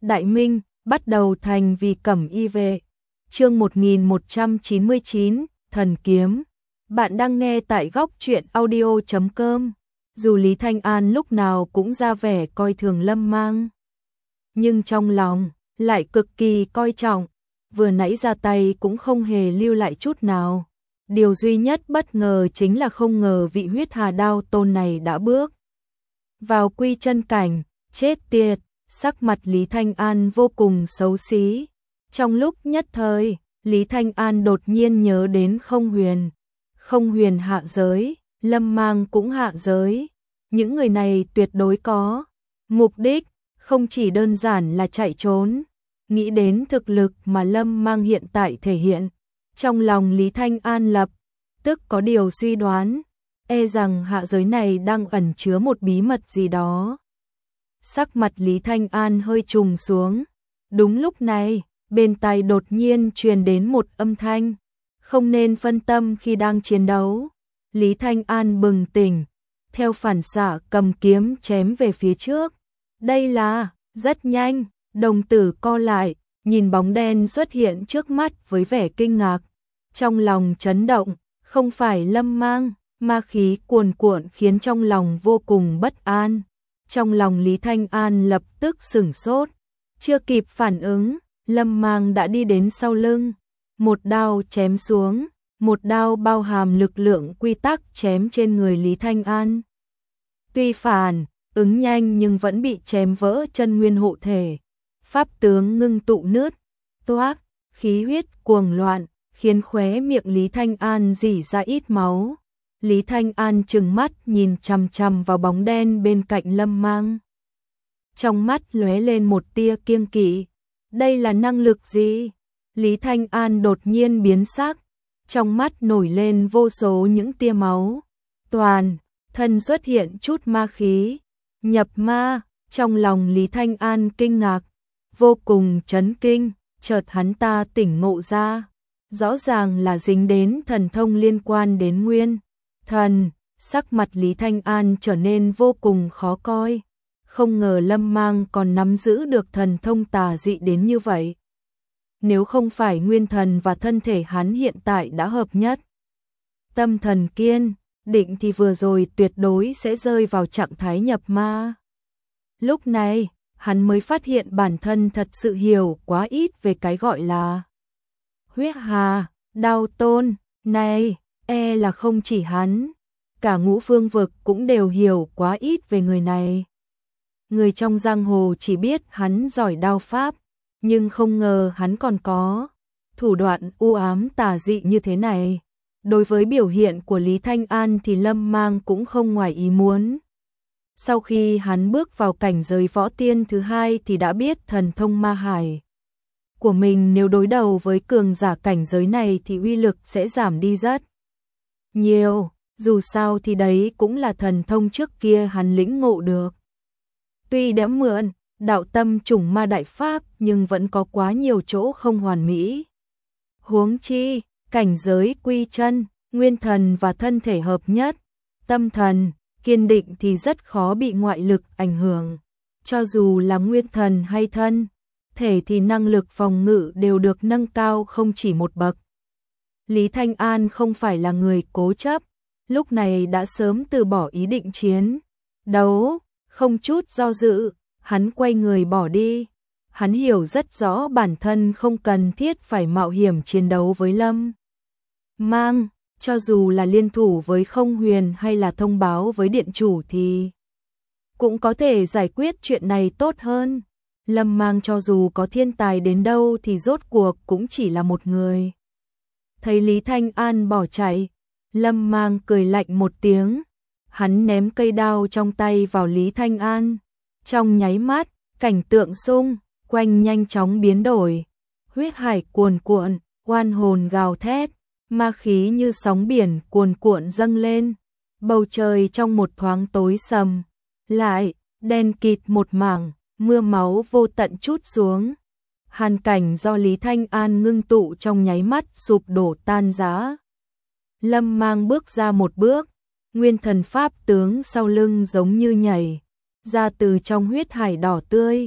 Đại Minh, bắt đầu thành vì cẩm y vệ. Chương 1199, Thần Kiếm. Bạn đang nghe tại góc truyện audio.com. Dù Lý Thanh An lúc nào cũng ra vẻ coi thường Lâm Mang, nhưng trong lòng lại cực kỳ coi trọng, vừa nãy ra tay cũng không hề lưu lại chút nào. Điều duy nhất bất ngờ chính là không ngờ vị huyết hà đao tôn này đã bước vào quy chân cảnh. Chết tiệt, sắc mặt Lý Thanh An vô cùng xấu xí. Trong lúc nhất thời, Lý Thanh An đột nhiên nhớ đến Không Huyền. Không Huyền hạ giới, Lâm Mang cũng hạ giới. Những người này tuyệt đối có mục đích, không chỉ đơn giản là chạy trốn. Nghĩ đến thực lực mà Lâm Mang hiện tại thể hiện, trong lòng Lý Thanh An lập tức có điều suy đoán, e rằng hạ giới này đang ẩn chứa một bí mật gì đó. Sắc mặt Lý Thanh An hơi trùng xuống. Đúng lúc này, bên tai đột nhiên truyền đến một âm thanh. Không nên phân tâm khi đang chiến đấu. Lý Thanh An bừng tỉnh, theo phản xạ cầm kiếm chém về phía trước. Đây là, rất nhanh, đồng tử co lại, nhìn bóng đen xuất hiện trước mắt với vẻ kinh ngạc. Trong lòng chấn động, không phải Lâm Mang, ma khí cuồn cuộn khiến trong lòng vô cùng bất an. Trong lòng Lý Thanh An lập tức sửng sốt, chưa kịp phản ứng, Lâm Mang đã đi đến sau lưng, một đao chém xuống, một đao bao hàm lực lượng quy tắc chém trên người Lý Thanh An. Tuy phản ứng nhanh nhưng vẫn bị chém vỡ chân nguyên hộ thể, pháp tướng ngưng tụ nứt toác, khí huyết cuồng loạn, khiến khóe miệng Lý Thanh An rỉ ra ít máu. Lý Thanh An trừng mắt nhìn chằm chằm vào bóng đen bên cạnh Lâm Mang. Trong mắt lóe lên một tia kiêng kỵ. Đây là năng lực gì? Lý Thanh An đột nhiên biến sắc, trong mắt nổi lên vô số những tia máu. Toàn thân xuất hiện chút ma khí. Nhập ma, trong lòng Lý Thanh An kinh ngạc, vô cùng chấn kinh, chợt hắn ta tỉnh ngộ ra. Rõ ràng là dính đến thần thông liên quan đến nguyên thần. Sắc mặt Lý Thanh An trở nên vô cùng khó coi. Không ngờ Lâm Mang còn nắm giữ được thần thông tà dị đến như vậy. Nếu không phải nguyên thần và thân thể hắn hiện tại đã hợp nhất, tâm thần kiên định thì vừa rồi tuyệt đối sẽ rơi vào trạng thái nhập ma. Lúc này, hắn mới phát hiện bản thân thật sự hiểu quá ít về cái gọi là huyết hà đao tôn này. E là không chỉ hắn, cả Ngũ Phương vực cũng đều hiểu quá ít về người này. Người trong giang hồ chỉ biết hắn giỏi đao pháp, nhưng không ngờ hắn còn có thủ đoạn u ám tà dị như thế này. Đối với biểu hiện của Lý Thanh An thì Lâm Mang cũng không ngoài ý muốn. Sau khi hắn bước vào cảnh giới võ tiên thứ hai thì đã biết thần thông ma hải của mình nếu đối đầu với cường giả cảnh giới này thì uy lực sẽ giảm đi rất nhiều. Dù sao thì đấy cũng là thần thông trước kia hắn lĩnh ngộ được. Tuy đã mượn đạo tâm trùng ma đại pháp nhưng vẫn có quá nhiều chỗ không hoàn mỹ. Huống chi, cảnh giới quy chân, nguyên thần và thân thể hợp nhất, tâm thần kiên định thì rất khó bị ngoại lực ảnh hưởng. Cho dù là nguyên thần hay thân thể thì năng lực phòng ngự đều được nâng cao không chỉ một bậc. Lý Thanh An không phải là người cố chấp, lúc này đã sớm từ bỏ ý định chiến đấu, không chút do dự, hắn quay người bỏ đi. Hắn hiểu rất rõ bản thân không cần thiết phải mạo hiểm chiến đấu với Lâm Mang, cho dù là liên thủ với Không Huyền hay là thông báo với điện chủ thì cũng có thể giải quyết chuyện này tốt hơn. Lâm Mang cho dù có thiên tài đến đâu thì rốt cuộc cũng chỉ là một người. Thấy Lý Thanh An bỏ chạy, Lâm Mang cười lạnh một tiếng. Hắn ném cây đao trong tay vào Lý Thanh An. Trong nháy mắt, cảnh tượng xung quanh nhanh chóng biến đổi. Huyết hải cuồn cuộn, oan hồn gào thét, ma khí như sóng biển cuồn cuộn dâng lên. Bầu trời trong một thoáng tối sầm lại, đen kịt một mảng, mưa máu vô tận trút xuống. Hàn cảnh do Lý Thanh An ngưng tụ trong nháy mắt sụp đổ tan rã. Lâm Mang bước ra một bước, nguyên thần pháp tướng sau lưng giống như nhảy ra từ trong huyết hải đỏ tươi.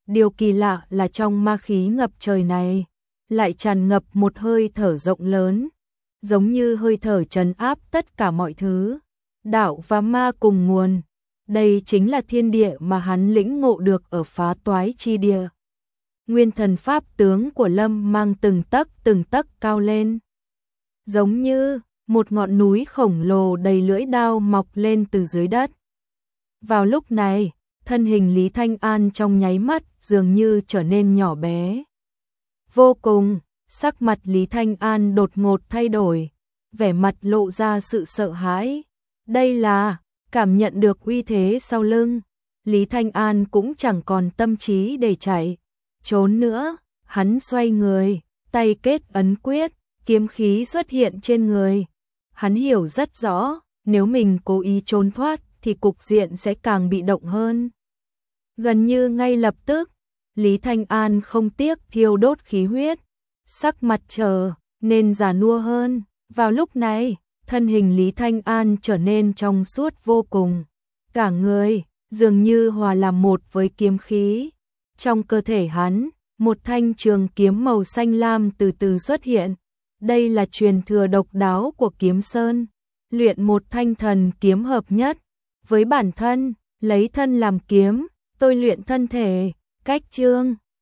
Điều kỳ lạ là trong ma khí ngập trời này, lại tràn ngập một hơi thở rộng lớn, giống như hơi thở trấn áp tất cả mọi thứ, đạo và ma cùng nguồn. Đây chính là thiên địa mà hắn lĩnh ngộ được ở Phá Toái chi địa. Nguyên thần pháp tướng của Lâm mang từng tấc cao lên, giống như một ngọn núi khổng lồ đầy lưỡi đao mọc lên từ dưới đất. Vào lúc này, thân hình Lý Thanh An trong nháy mắt dường như trở nên nhỏ bé. Vô cùng, sắc mặt Lý Thanh An đột ngột thay đổi, vẻ mặt lộ ra sự sợ hãi. Đây là, cảm nhận được uy thế sau lưng, Lý Thanh An cũng chẳng còn tâm trí để chạy trốn nữa, hắn xoay người, tay kết ấn quyết, kiếm khí xuất hiện trên người. Hắn hiểu rất rõ, nếu mình cố ý trốn thoát thì cục diện sẽ càng bị động hơn. Gần như ngay lập tức, Lý Thanh An không tiếc thiêu đốt khí huyết, sắc mặt trở nên già nua hơn. Vào lúc này, thân hình Lý Thanh An trở nên trong suốt vô cùng, cả người dường như hòa làm một với kiếm khí. Trong cơ thể hắn, một thanh trường kiếm màu xanh lam từ từ xuất hiện. Đây là truyền thừa độc đáo của Kiếm Sơn, luyện một thanh thần kiếm hợp nhất với bản thân, lấy thân làm kiếm, tôi luyện thân thể. Cách chương